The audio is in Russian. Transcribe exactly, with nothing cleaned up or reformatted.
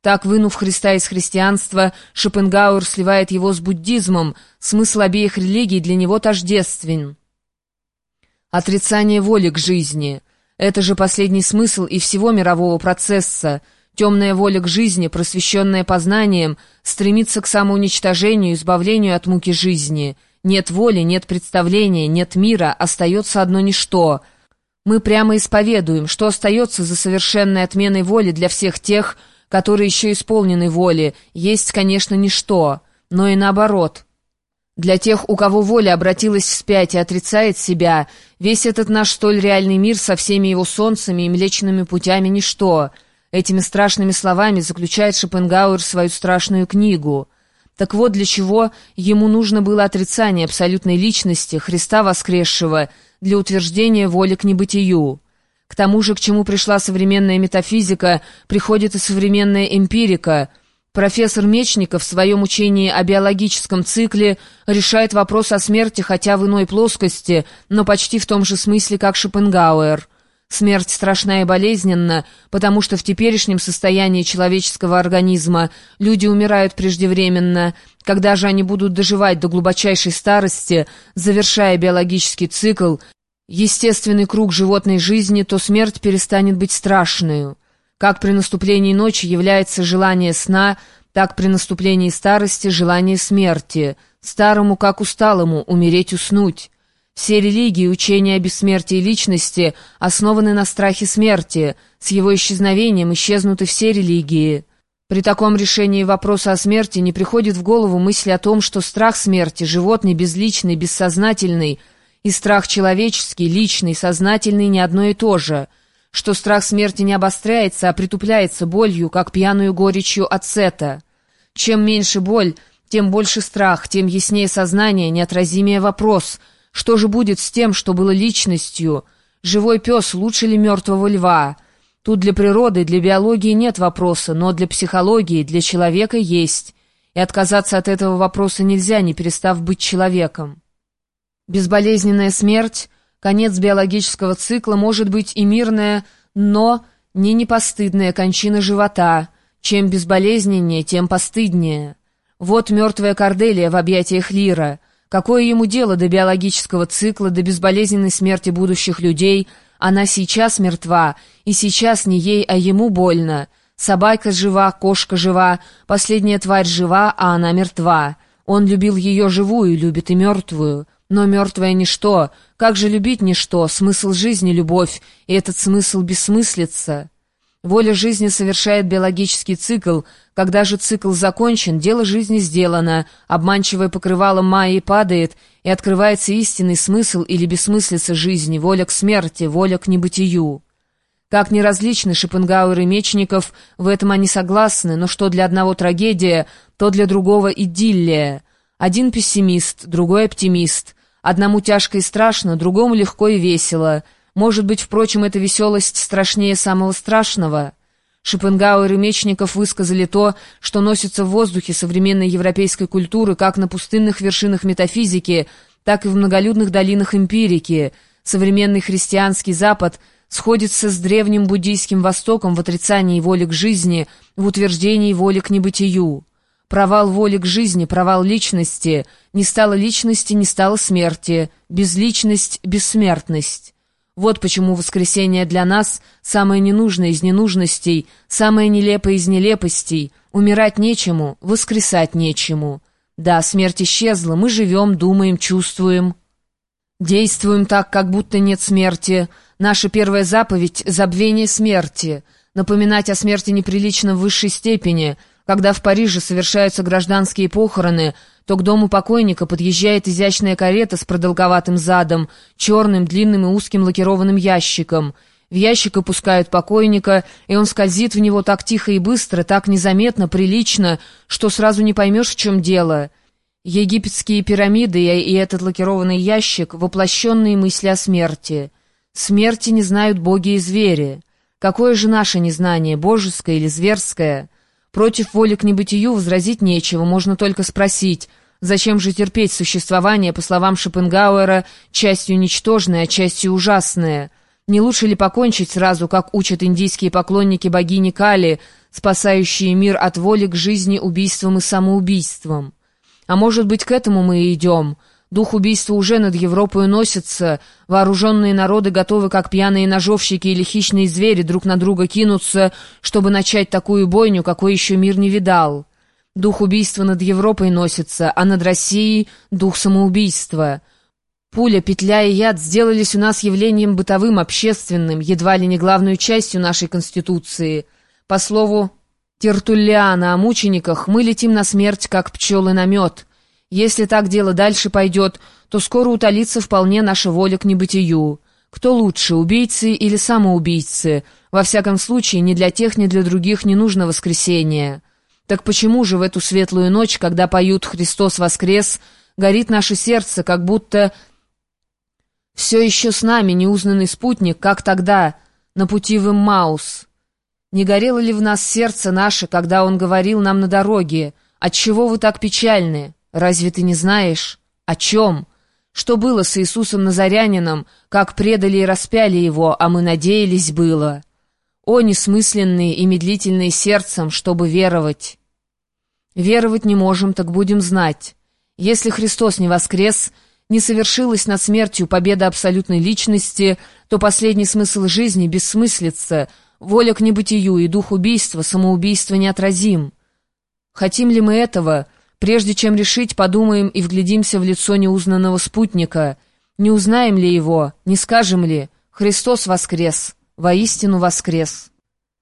Так, вынув Христа из христианства, Шопенгауэр сливает его с буддизмом, смысл обеих религий для него тождествен. Отрицание воли к жизни — это же последний смысл и всего мирового процесса. Темная воля к жизни, просвещенная познанием, стремится к самоуничтожению, избавлению от муки жизни. Нет воли, нет представления, нет мира, остается одно ничто. Мы прямо исповедуем, что остается за совершенной отменой воли для всех тех, которые еще исполнены воли, есть, конечно, ничто, но и наоборот. Для тех, у кого воля обратилась вспять и отрицает себя, весь этот наш столь реальный мир со всеми его солнцами и млечными путями — ничто. Этими страшными словами заключает Шопенгауэр свою страшную книгу. Так вот, для чего ему нужно было отрицание абсолютной личности, Христа воскресшего, для утверждения воли к небытию. К тому же, к чему пришла современная метафизика, приходит и современная эмпирика. Профессор Мечников в своем учении о биологическом цикле решает вопрос о смерти, хотя в иной плоскости, но почти в том же смысле, как Шопенгауэр. Смерть страшна и болезненна, потому что в теперешнем состоянии человеческого организма люди умирают преждевременно. Когда же они будут доживать до глубочайшей старости, завершая биологический цикл, естественный круг животной жизни, то смерть перестанет быть страшною. Как при наступлении ночи является желание сна, так при наступлении старости желание смерти. Старому, как усталому, умереть, уснуть. Все религии, учения о бессмертии личности основаны на страхе смерти. С его исчезновением исчезнут и все религии. При таком решении вопроса о смерти не приходит в голову мысль о том, что страх смерти, животный, безличный, бессознательный, и страх человеческий, личный, сознательный не одно и то же, что страх смерти не обостряется, а притупляется болью, как пьяную горечью ацета. Чем меньше боль, тем больше страх, тем яснее сознание, неотразимее вопрос — что же будет с тем, что было личностью? Живой пес лучше ли мертвого льва? Тут для природы, для биологии нет вопроса, но для психологии, для человека есть. И отказаться от этого вопроса нельзя, не перестав быть человеком. Безболезненная смерть, конец биологического цикла, может быть и мирная, но не непостыдная кончина живота. Чем безболезненнее, тем постыднее. Вот мертвая Корделия в объятиях Лира. Какое ему дело до биологического цикла, до безболезненной смерти будущих людей? Она сейчас мертва, и сейчас не ей, а ему больно. Собака жива, кошка жива, последняя тварь жива, а она мертва. Он любил ее живую, любит и мертвую. Но мертвое ничто. Как же любить ничто? Смысл жизни — любовь, и этот смысл бессмыслица. Воля жизни совершает биологический цикл. Когда же цикл закончен, дело жизни сделано, обманчивое покрывало Майи падает, и открывается истинный смысл или бессмыслица жизни, воля к смерти, воля к небытию. Как ни различны Шопенгауэр и Мечников, в этом они согласны, но что для одного трагедия, то для другого идиллия. Один пессимист, другой оптимист. Одному тяжко и страшно, другому легко и весело. Может быть, впрочем, эта веселость страшнее самого страшного. Шопенгауэр и Мечников высказали то, что носится в воздухе современной европейской культуры как на пустынных вершинах метафизики, так и в многолюдных долинах эмпирики. Современный христианский Запад сходится с древним буддийским Востоком в отрицании воли к жизни, в утверждении воли к небытию. Провал воли к жизни, провал личности. Не стало личности, не стало смерти. Безличность — бессмертность. Вот почему воскресение для нас — самое ненужное из ненужностей, самое нелепое из нелепостей. Умирать нечему, воскресать нечему. Да, смерть исчезла, мы живем, думаем, чувствуем. Действуем так, как будто нет смерти. Наша первая заповедь — забвение смерти. Напоминать о смерти неприлично в высшей степени. Когда в Париже совершаются гражданские похороны, то к дому покойника подъезжает изящная карета с продолговатым задом, черным, длинным и узким лакированным ящиком. В ящик опускают покойника, и он скользит в него так тихо и быстро, так незаметно, прилично, что сразу не поймешь, в чем дело. Египетские пирамиды и этот лакированный ящик — воплощенные мысли о смерти. Смерти не знают боги и звери. Какое же наше незнание, божеское или зверское? Против воли к небытию возразить нечего, можно только спросить, зачем же терпеть существование, по словам Шопенгауэра, частью ничтожное, а частью ужасное? Не лучше ли покончить сразу, как учат индийские поклонники богини Кали, спасающие мир от воли к жизни убийством и самоубийством. А может быть, к этому мы и идем? Дух убийства уже над Европой носится, вооруженные народы готовы, как пьяные ножовщики или хищные звери, друг на друга кинуться, чтобы начать такую бойню, какой еще мир не видал. Дух убийства над Европой носится, а над Россией — дух самоубийства. Пуля, петля и яд сделались у нас явлением бытовым, общественным, едва ли не главной частью нашей Конституции. По слову Тертуллиана о мучениках, мы летим на смерть, как пчелы на мед. Если так дело дальше пойдет, то скоро утолится вполне наша воля к небытию. Кто лучше, убийцы или самоубийцы? Во всяком случае, ни для тех, ни для других не нужно воскресения. Так почему же в эту светлую ночь, когда поют «Христос воскрес», горит наше сердце, как будто все еще с нами неузнанный спутник, как тогда, на пути в Эммаус? Не горело ли в нас сердце наше, когда он говорил нам на дороге: «Отчего вы так печальны? Разве ты не знаешь? О чем? Что было с Иисусом Назарянином, как предали и распяли его, а мы надеялись было? О, несмысленные и медлительные сердцем, чтобы веровать! Веровать не можем, так будем знать. Если Христос не воскрес, не совершилась над смертью победа абсолютной личности, то последний смысл жизни бессмыслица, воля к небытию и дух убийства, самоубийства неотразим. Хотим ли мы этого? Прежде чем решить, подумаем и вглядимся в лицо неузнанного спутника. Не узнаем ли его? Не скажем ли: «Христос воскрес! Воистину воскрес!»